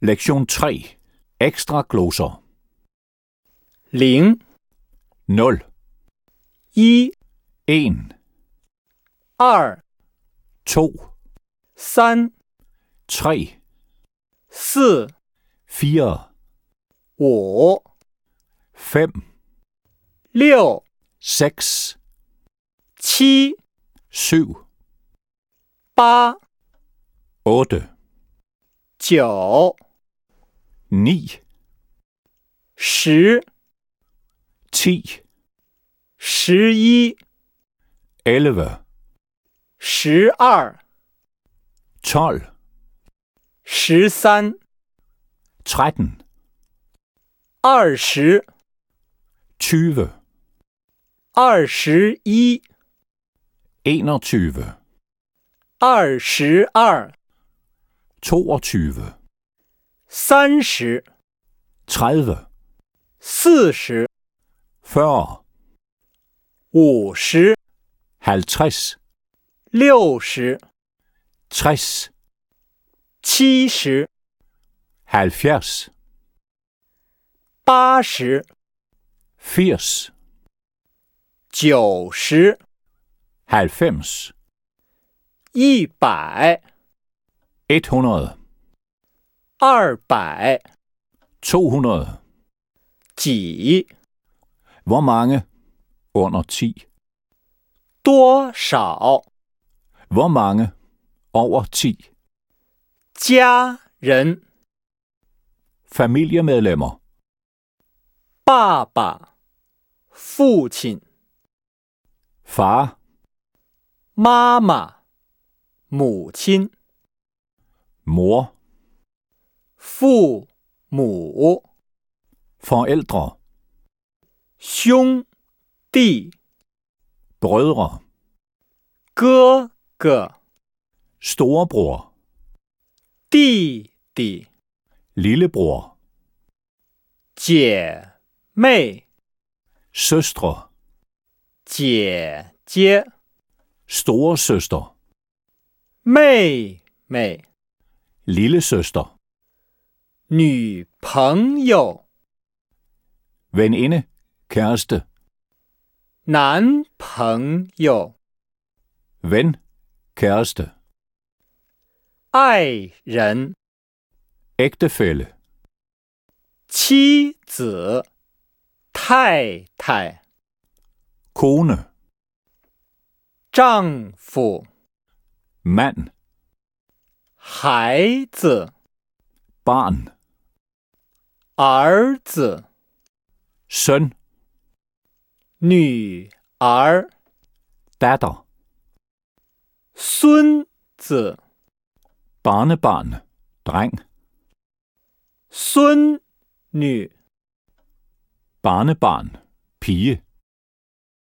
Lektion 3. Ekstra gloser. 0、 0, 1、 1, 2、 2, 3、 3, 4、 4, 5、 5, 6、 6, 7、 7, 8、 8, 9、 9, 10、 10, 11、 11, 12、 12, 13、 13, 20、 20, 21、 21, 22、 22, 30、 30, 40、 40, 50、 50, 60、 60, 70、 70, 80、 80, 90、 90, 100、 100, 200、 200. 几、 Hvor mange? Under 10. 多少、 Hvor mange? Over 10. 家人、 Familiemedlemmer. 爸爸、父亲、 Far, 妈妈、母亲、 mor, 父母、 forældre, 兄弟、 brødre, 哥哥、 storebror, 弟弟、 lillebror, 姐妹、 søstre, 姐姐、 storesøster, 妹妹、 lillesøster, 女朋友、 veninde, kæreste, 男朋友、 ven, kæreste, 爱人、 ægtefælle, 妻子、太太、 kone, 丈夫、 mand, 孩子、 barn, 儿子、 søn, 女儿、 datter, 孙子、 barnebarn, dreng, 孙女、 barnebarn, pige.